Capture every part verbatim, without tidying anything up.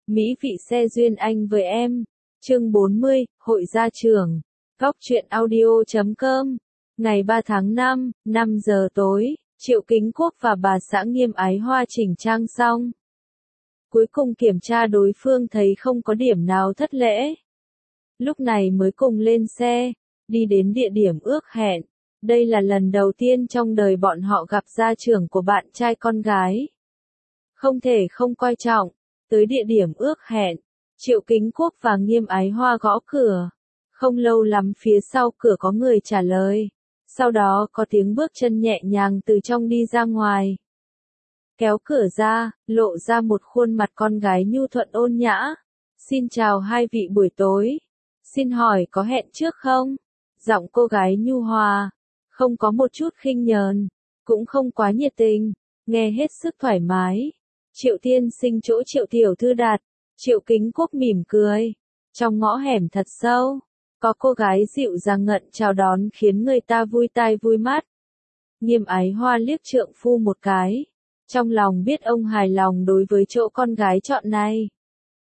Mỹ vị xe duyên anh với em. Chương bốn mươi, Hội gia trưởng. Góc truyện audio chấm com. Ngày ba tháng năm, năm giờ tối, Triệu Kính Quốc và bà xã Nghiêm Ái Hoa chỉnh trang xong. Cuối cùng kiểm tra đối phương thấy không có điểm nào thất lễ. Lúc này mới cùng lên xe, đi đến địa điểm ước hẹn. Đây là lần đầu tiên trong đời bọn họ gặp gia trưởng của bạn trai con gái. Không thể không coi trọng. Tới địa điểm ước hẹn, Triệu Kính Quốc và Nghiêm Ái Hoa gõ cửa. Không lâu lắm phía sau cửa có người trả lời. Sau đó có tiếng bước chân nhẹ nhàng từ trong đi ra ngoài. Kéo cửa ra, lộ ra một khuôn mặt con gái nhu thuận ôn nhã. Xin chào hai vị buổi tối. Xin hỏi có hẹn trước không? Giọng cô gái nhu hòa, không có một chút khinh nhờn, cũng không quá nhiệt tình, nghe hết sức thoải mái. Triệu tiên sinh chỗ Triệu tiểu thư đặt. Triệu Kính Quốc mỉm cười. Trong ngõ hẻm thật sâu, có cô gái dịu dàng ngận chào đón khiến người ta vui tai vui mắt. Nghiêm Ái Hoa liếc trượng phu một cái. Trong lòng biết ông hài lòng đối với chỗ con gái chọn này.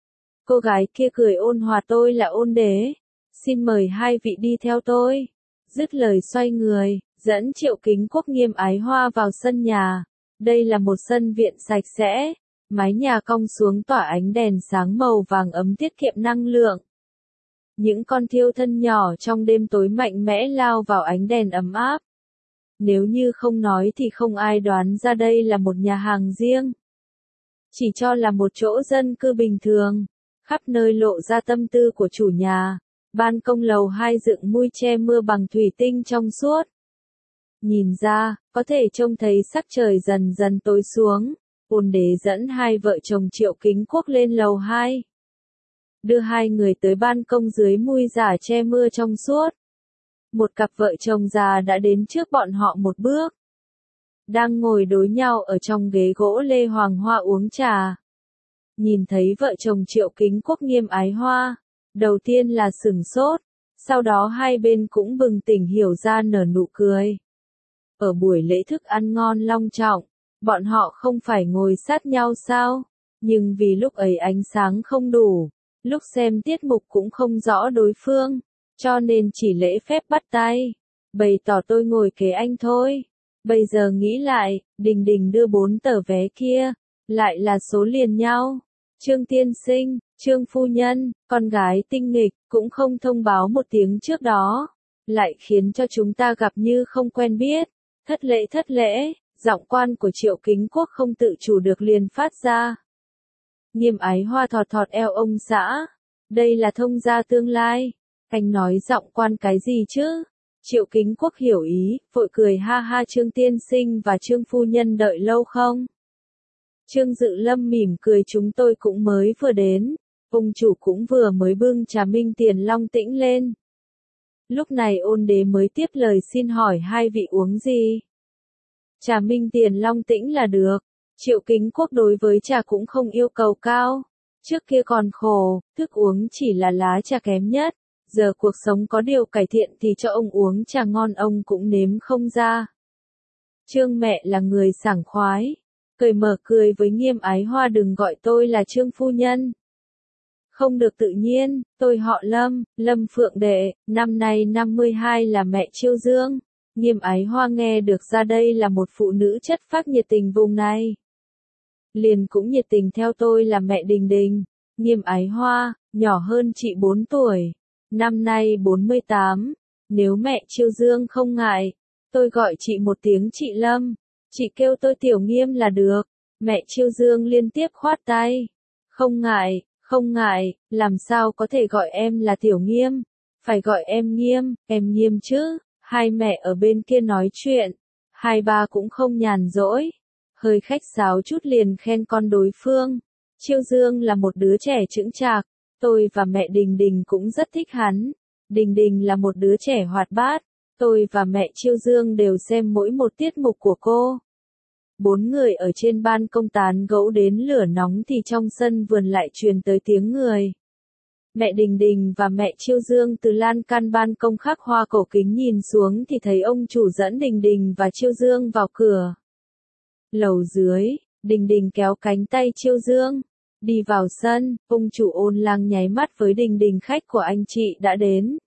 Cô gái kia cười ôn hòa, tôi là ôn đế. Xin mời hai vị đi theo tôi. Dứt lời xoay người, dẫn Triệu Kính Quốc Nghiêm Ái Hoa vào sân nhà. Đây là một sân viện sạch sẽ. Mái nhà cong xuống tỏa ánh đèn sáng màu vàng ấm tiết kiệm năng lượng. Những con thiêu thân nhỏ trong đêm tối mạnh mẽ lao vào ánh đèn ấm áp. Nếu như không nói thì không ai đoán ra đây là một nhà hàng riêng. Chỉ cho là một chỗ dân cư bình thường. Khắp nơi lộ ra tâm tư của chủ nhà. Ban công lầu hai dựng mui che mưa bằng thủy tinh trong suốt. Nhìn ra, có thể trông thấy sắc trời dần dần tối xuống. Ôn đế dẫn hai vợ chồng Triệu Kính Quốc lên lầu hai. Đưa hai người tới ban công dưới mui giả che mưa trong suốt. Một cặp vợ chồng già đã đến trước bọn họ một bước. Đang ngồi đối nhau ở trong ghế gỗ lê hoàng hoa uống trà. Nhìn thấy vợ chồng Triệu Kính Quốc Nghiêm Ái Hoa. Đầu tiên là sửng sốt. Sau đó hai bên cũng bừng tỉnh hiểu ra nở nụ cười. Ở buổi lễ thức ăn ngon long trọng. Bọn họ không phải ngồi sát nhau sao? Nhưng vì lúc ấy ánh sáng không đủ, lúc xem tiết mục cũng không rõ đối phương, cho nên chỉ lễ phép bắt tay, bày tỏ tôi ngồi kế anh thôi. Bây giờ nghĩ lại, Đình Đình đưa bốn tờ vé kia, lại là số liền nhau. Trương tiên sinh, Trương phu nhân, con gái tinh nghịch, cũng không thông báo một tiếng trước đó, lại khiến cho chúng ta gặp như không quen biết. Thất lễ thất lễ. Giọng quan của Triệu Kính Quốc không tự chủ được liền phát ra. Nghiêm Ái Hoa thọt thọt eo ông xã. Đây là thông gia tương lai. Anh nói giọng quan cái gì chứ? Triệu Kính Quốc hiểu ý, vội cười ha ha. Trương tiên sinh và Trương phu nhân đợi lâu không? Trương Dự Lâm mỉm cười, chúng tôi cũng mới vừa đến. Ông chủ cũng vừa mới bưng trà Minh Tiền Long Tĩnh lên. Lúc này ôn đế mới tiếp lời, xin hỏi hai vị uống gì? Trà Minh Tiền Long Tĩnh là được. Triệu Kính Quốc đối với trà cũng không yêu cầu cao. Trước kia còn khổ, thức uống chỉ là lá trà kém nhất. Giờ cuộc sống có điều cải thiện thì cho ông uống trà ngon ông cũng nếm không ra. Trương mẹ là người sảng khoái. Cười mở cười với Nghiêm Ái Hoa, đừng gọi tôi là Trương phu nhân. Không được tự nhiên, tôi họ Lâm, Lâm Phượng Đệ, năm nay năm mươi hai là mẹ Chiêu Dương. Nghiêm Ái Hoa nghe được ra đây là một phụ nữ chất phác nhiệt tình vùng này. Liền cũng nhiệt tình theo, tôi là mẹ Đình Đình. Nghiêm Ái Hoa, nhỏ hơn chị bốn tuổi. Năm nay bốn mươi tám. Nếu mẹ Chiêu Dương không ngại, tôi gọi chị một tiếng chị Lâm. Chị kêu tôi Tiểu Nghiêm là được. Mẹ Chiêu Dương liên tiếp khoát tay. Không ngại, không ngại, làm sao có thể gọi em là Tiểu Nghiêm. Phải gọi em Nghiêm, em Nghiêm chứ. Hai mẹ ở bên kia nói chuyện, hai ba cũng không nhàn rỗi, hơi khách sáo chút liền khen con đối phương. Chiêu Dương là một đứa trẻ chững chạc, tôi và mẹ Đình Đình cũng rất thích hắn. Đình Đình là một đứa trẻ hoạt bát, tôi và mẹ Chiêu Dương đều xem mỗi một tiết mục của cô. Bốn người ở trên ban công tán gẫu đến lửa nóng thì trong sân vườn lại truyền tới tiếng người. Mẹ Đình Đình và mẹ Chiêu Dương từ lan can ban công khắc hoa cổ kính nhìn xuống thì thấy ông chủ dẫn Đình Đình và Chiêu Dương vào cửa. Lầu dưới, Đình Đình kéo cánh tay Chiêu Dương. Đi vào sân, ông chủ Ôn Lang nháy mắt với Đình Đình, khách của anh chị đã đến.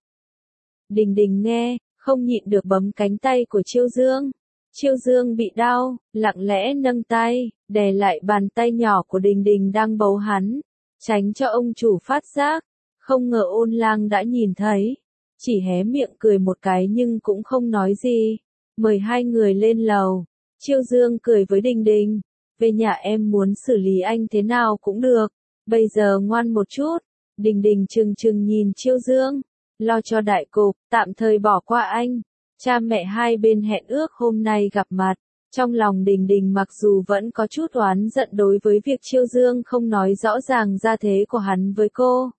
Đình Đình nghe, không nhịn được bấm cánh tay của Chiêu Dương. Chiêu Dương bị đau, lặng lẽ nâng tay, đè lại bàn tay nhỏ của Đình Đình đang bấu hắn, tránh cho ông chủ phát giác. Không ngờ Ôn Lang đã nhìn thấy, chỉ hé miệng cười một cái nhưng cũng không nói gì. Mời hai người lên lầu. Chiêu Dương cười với Đình Đình, về nhà em muốn xử lý anh thế nào cũng được, bây giờ ngoan một chút. Đình Đình trừng trừng nhìn Chiêu Dương, lo cho đại cục, tạm thời bỏ qua anh. Cha mẹ hai bên hẹn ước hôm nay gặp mặt. Trong lòng Đình Đình mặc dù vẫn có chút oán giận đối với việc Chiêu Dương không nói rõ ràng gia thế của hắn với cô,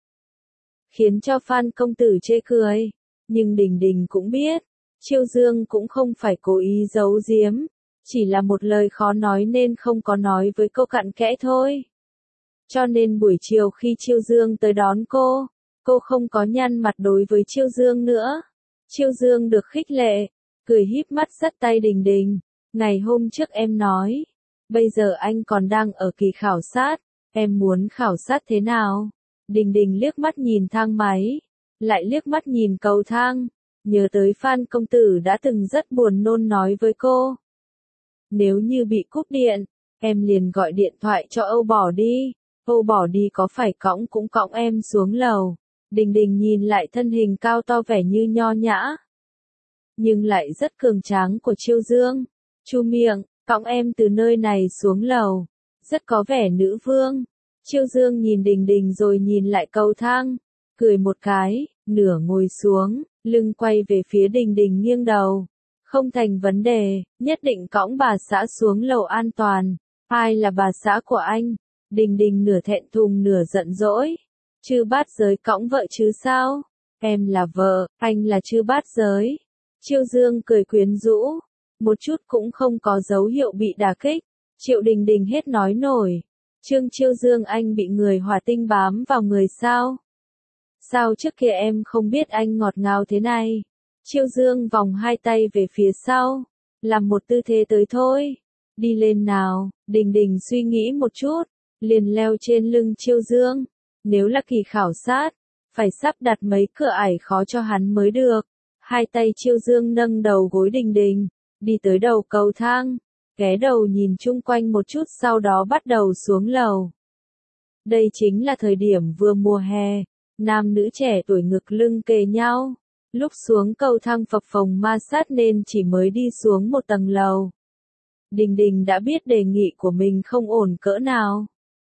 khiến cho Phan công tử chê cười, nhưng Đình Đình cũng biết, Chiêu Dương cũng không phải cố ý giấu giếm, chỉ là một lời khó nói nên không có nói với cô cặn kẽ thôi. Cho nên buổi chiều khi Chiêu Dương tới đón cô, cô không có nhăn mặt đối với Chiêu Dương nữa. Chiêu Dương được khích lệ, cười híp mắt dắt tay Đình Đình. Ngày hôm trước em nói, bây giờ anh còn đang ở kỳ khảo sát, em muốn khảo sát thế nào? Đình Đình liếc mắt nhìn thang máy, lại liếc mắt nhìn cầu thang, nhớ tới Phan công tử đã từng rất buồn nôn nói với cô. Nếu như bị cúp điện, em liền gọi điện thoại cho Âu Bỏ Đi, Âu Bỏ Đi có phải cõng cũng cõng em xuống lầu. Đình Đình nhìn lại thân hình cao to vẻ như nho nhã, nhưng lại rất cường tráng của Chiêu Dương. Chu miệng, cõng em từ nơi này xuống lầu, rất có vẻ nữ vương. Chiêu Dương nhìn Đình Đình rồi nhìn lại cầu thang, cười một cái, nửa ngồi xuống, lưng quay về phía Đình Đình nghiêng đầu. Không thành vấn đề, nhất định cõng bà xã xuống lầu an toàn. Ai là bà xã của anh? Đình Đình nửa thẹn thùng nửa giận dỗi. Chư Bát Giới cõng vợ chứ sao? Em là vợ, anh là Chư Bát Giới. Chiêu Dương cười quyến rũ, một chút cũng không có dấu hiệu bị đả kích. Triệu Đình Đình hết nói nổi. Trương Chiêu Dương, anh bị người hỏa tinh bám vào người sao? Sao trước kia em không biết anh ngọt ngào thế này? Chiêu Dương vòng hai tay về phía sau, làm một tư thế tới thôi. Đi lên nào. Đình Đình suy nghĩ một chút, liền leo trên lưng Chiêu Dương. Nếu là kỳ khảo sát, phải sắp đặt mấy cửa ải khó cho hắn mới được. Hai tay Chiêu Dương nâng đầu gối Đình Đình, đi tới đầu cầu thang, ghé đầu nhìn chung quanh một chút sau đó bắt đầu xuống lầu. Đây chính là thời điểm vừa mùa hè, nam nữ trẻ tuổi ngực lưng kề nhau. Lúc xuống cầu thang phập phồng ma sát nên chỉ mới đi xuống một tầng lầu. Đình Đình đã biết đề nghị của mình không ổn cỡ nào.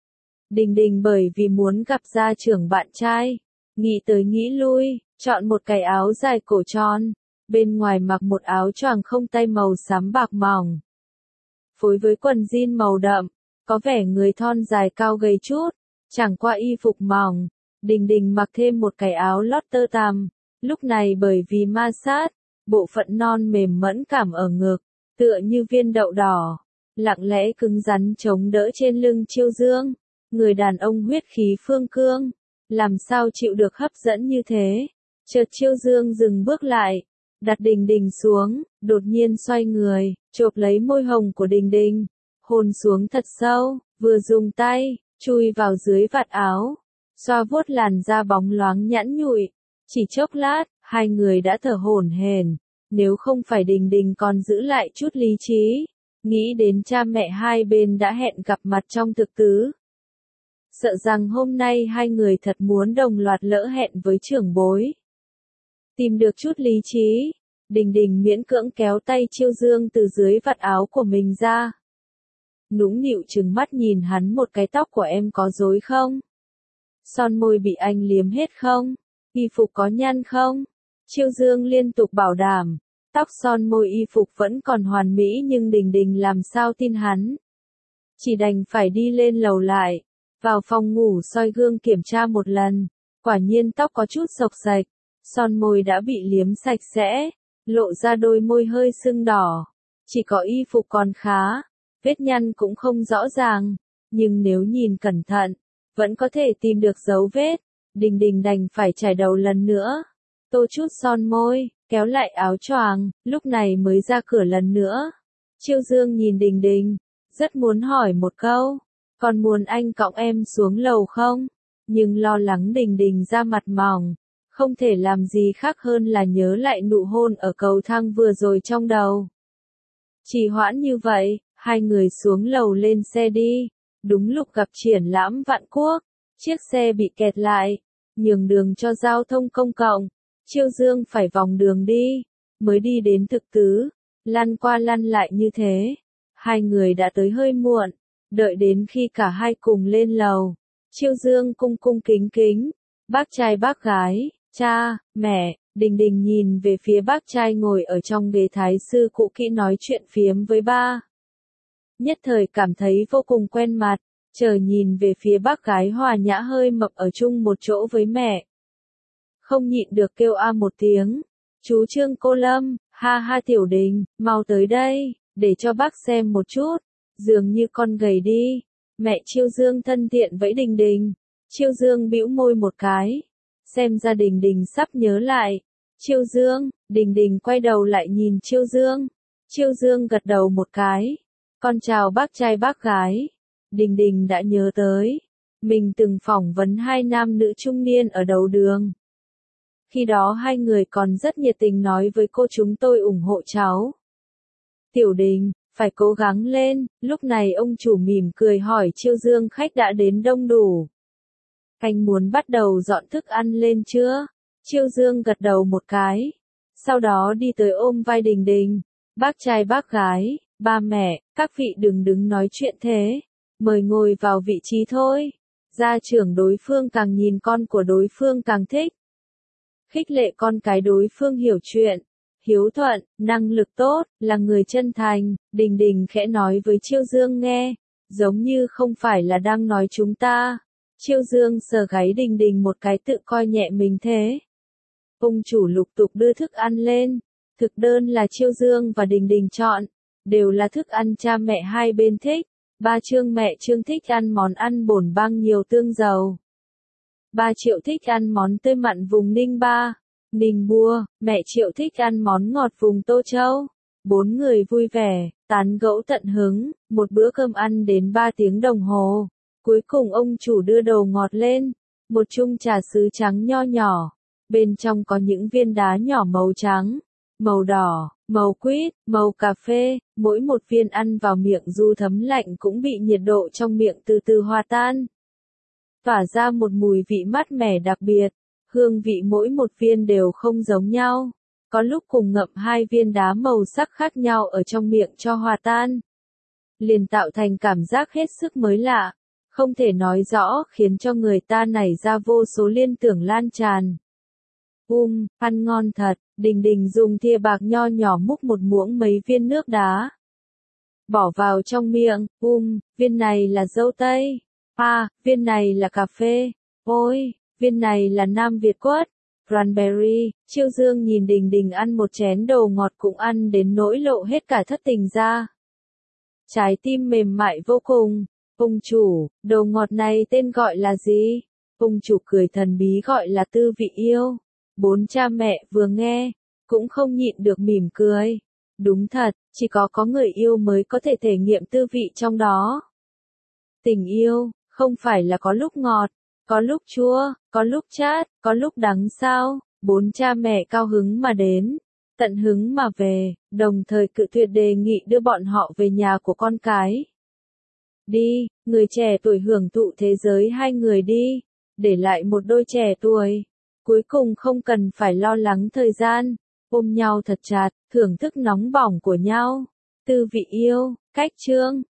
Đình Đình bởi vì muốn gặp gia trưởng bạn trai, nghĩ tới nghĩ lui, chọn một cái áo dài cổ tròn, bên ngoài mặc một áo choàng không tay màu xám bạc mỏng, phối với quần jean màu đậm, có vẻ người thon dài cao gầy chút, chẳng qua y phục mỏng. Đình Đình mặc thêm một cái áo lót tơ tằm, lúc này bởi vì ma sát, bộ phận non mềm mẫn cảm ở ngực, tựa như viên đậu đỏ, lặng lẽ cứng rắn chống đỡ trên lưng Chiêu Dương. Người đàn ông huyết khí phương cương, làm sao chịu được hấp dẫn như thế. Chợt Chiêu Dương dừng bước lại, đặt Đình Đình xuống, đột nhiên xoay người, chộp lấy môi hồng của Đình Đình, hôn xuống thật sâu, vừa dùng tay, chui vào dưới vạt áo, xoa vuốt làn da bóng loáng nhẵn nhụi. Chỉ chốc lát, hai người đã thở hổn hển, nếu không phải Đình Đình còn giữ lại chút lý trí, nghĩ đến cha mẹ hai bên đã hẹn gặp mặt trong thực tứ. Sợ rằng hôm nay hai người thật muốn đồng loạt lỡ hẹn với trưởng bối. Tìm được chút lý trí, Đình Đình miễn cưỡng kéo tay Chiêu Dương từ dưới vạt áo của mình ra. Nũng nịu trừng mắt nhìn hắn một cái, tóc của em có rối không? Son môi bị anh liếm hết không? Y phục có nhăn không? Chiêu Dương liên tục bảo đảm, tóc son môi y phục vẫn còn hoàn mỹ nhưng Đình Đình làm sao tin hắn. Chỉ đành phải đi lên lầu lại, vào phòng ngủ soi gương kiểm tra một lần, quả nhiên tóc có chút xộc xạch, son môi đã bị liếm sạch sẽ, lộ ra đôi môi hơi sưng đỏ, chỉ có y phục còn khá, vết nhăn cũng không rõ ràng, nhưng nếu nhìn cẩn thận, vẫn có thể tìm được dấu vết. Đình Đình đành phải chải đầu lần nữa, tô chút son môi, kéo lại áo choàng, lúc này mới ra cửa lần nữa. Chiêu Dương nhìn Đình Đình, rất muốn hỏi một câu, Còn muốn anh cõng em xuống lầu không? Nhưng lo lắng Đình Đình ra mặt mỏng, không thể làm gì khác hơn là nhớ lại nụ hôn ở cầu thang vừa rồi trong đầu. Trì hoãn như vậy, hai người xuống lầu lên xe đi. Đúng lúc gặp triển lãm Vạn Quốc, chiếc xe bị kẹt lại, nhường đường cho giao thông công cộng. Chiêu Dương phải vòng đường đi, mới đi đến thực tứ, lăn qua lăn lại như thế. Hai người đã tới hơi muộn, đợi đến khi cả hai cùng lên lầu. Chiêu Dương cung cung kính kính, bác trai bác gái, cha, mẹ. Đình Đình nhìn về phía bác trai ngồi ở trong ghế thái sư cũ kỹ nói chuyện phiếm với ba. Nhất thời cảm thấy vô cùng quen mặt, chờ nhìn về phía bác gái hòa nhã hơi mập ở chung một chỗ với mẹ. Không nhịn được kêu a một tiếng. Chú Trương cô Lâm, ha ha Tiểu Đình, mau tới đây, để cho bác xem một chút. Dường như con gầy đi. Mẹ Chiêu Dương thân thiện với Đình Đình. Chiêu Dương bĩu môi một cái. Xem ra Đình Đình sắp nhớ lại. Chiêu Dương, Đình Đình quay đầu lại nhìn Chiêu Dương. Chiêu Dương gật đầu một cái. Con chào bác trai bác gái. Đình Đình đã nhớ tới. Mình từng phỏng vấn hai nam nữ trung niên ở đầu đường. Khi đó hai người còn rất nhiệt tình nói với cô chúng tôi ủng hộ cháu. Tiểu Đình, phải cố gắng lên. Lúc này ông chủ mỉm cười hỏi Chiêu Dương khách đã đến đông đủ. Anh muốn bắt đầu dọn thức ăn lên chưa? Chiêu Dương gật đầu một cái. Sau đó đi tới ôm vai Đình Đình. Bác trai bác gái, ba mẹ, các vị đừng đứng nói chuyện thế. Mời ngồi vào vị trí thôi. Gia trưởng đối phương càng nhìn con của đối phương càng thích. Khích lệ con cái đối phương hiểu chuyện, hiếu thuận, năng lực tốt, là người chân thành. Đình Đình khẽ nói với Chiêu Dương nghe, giống như không phải là đang nói chúng ta. Chiêu Dương sờ gáy Đình Đình một cái tự coi nhẹ mình thế. Ông chủ lục tục đưa thức ăn lên. Thực đơn là Chiêu Dương và Đình Đình chọn, đều là thức ăn cha mẹ hai bên thích. Ba Trương mẹ Trương thích ăn món ăn bổn bang nhiều tương dầu. Ba Triệu thích ăn món tươi mặn vùng Ninh Ba, Ninh Bua. Mẹ Triệu thích ăn món ngọt vùng Tô Châu. Bốn người vui vẻ, tán gẫu tận hứng, một bữa cơm ăn đến ba tiếng đồng hồ. Cuối cùng ông chủ đưa đồ ngọt lên, một chung trà sứ trắng nho nhỏ. Bên trong có những viên đá nhỏ màu trắng, màu đỏ, màu quýt, màu cà phê. Mỗi một viên ăn vào miệng dù thấm lạnh cũng bị nhiệt độ trong miệng từ từ hòa tan. Tỏa ra một mùi vị mát mẻ đặc biệt. Hương vị mỗi một viên đều không giống nhau. Có lúc cùng ngậm hai viên đá màu sắc khác nhau ở trong miệng cho hòa tan. Liền tạo thành cảm giác hết sức mới lạ. Không thể nói rõ, khiến cho người ta nảy ra vô số liên tưởng lan tràn. Um, ăn ngon thật. Đình Đình dùng thìa bạc nho nhỏ múc một muỗng mấy viên nước đá. Bỏ vào trong miệng. Um, viên này là dâu tây. À, viên này là cà phê. Ôi, viên này là Nam Việt quất. Cranberry. Chiêu Dương nhìn Đình Đình ăn một chén đồ ngọt cũng ăn đến nỗi lộ hết cả thất tình ra. Trái tim mềm mại vô cùng. Ông chủ, đồ ngọt này tên gọi là gì? Ông chủ cười thần bí gọi là tư vị yêu. Bốn cha mẹ vừa nghe, cũng không nhịn được mỉm cười. Đúng thật, chỉ có có người yêu mới có thể thể nghiệm tư vị trong đó. Tình yêu, không phải là có lúc ngọt, có lúc chua, có lúc chát, có lúc đắng sao? Bốn cha mẹ cao hứng mà đến, tận hứng mà về, đồng thời cự tuyệt đề nghị đưa bọn họ về nhà của con cái. Đi, người trẻ tuổi hưởng thụ thế giới hai người đi, để lại một đôi trẻ tuổi. Cuối cùng không cần phải lo lắng thời gian, ôm nhau thật chặt, thưởng thức nóng bỏng của nhau. Tư vị yêu, cách chương.